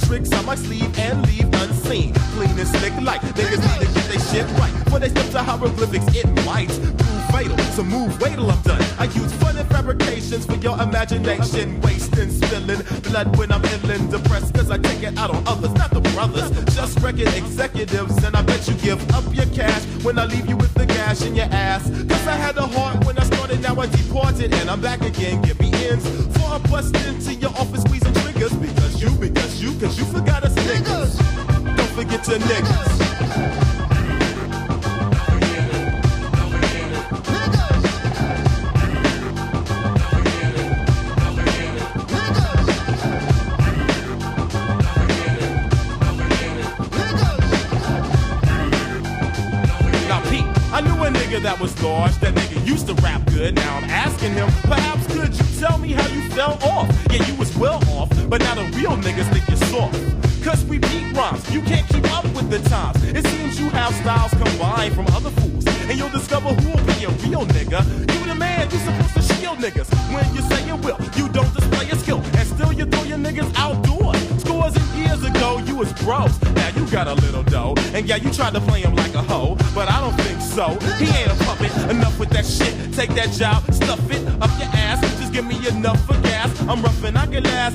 tricks on my sleeve and leave unseen. Clean and slick like niggas need to get their shit right. When they step to hieroglyphics, it might prove fatal. So move, wait till I'm done. I use fun and fabrications for your imagination. Wasting, spilling blood when I'm illin'. Depressed cause I take it out on others, not the brothers. Just record executives, and I bet you give up your cash when I leave you with the gash in your ass. Cause I had a heart when I started, now I departed, and I'm back again. Give me ends for I bust into your office squeezing triggers. Cause you forgot us niggas. Don't forget your niggas. I knew a nigga that was large, that nigga used to rap good. Now I'm asking him, perhaps could you tell me how you fell off? Yeah, you was well off, but now the real niggas think you're soft. Cause we beat rhymes, you can't keep up with the times. It seems you have styles combined from other fools, and you'll discover who'll be a real nigga. You the man, you supposed to shield niggas. When you say you will, you don't display your skill, and still you throw your niggas outdoors. Scores and years ago, you was bros. Now you got a little dough, and yeah, you tried to play him like a hoe, but I don't think so. He ain't a puppet, enough with that shit. Take that job, stuff it up your ass, just give me enough for gas. I'm rough and I can last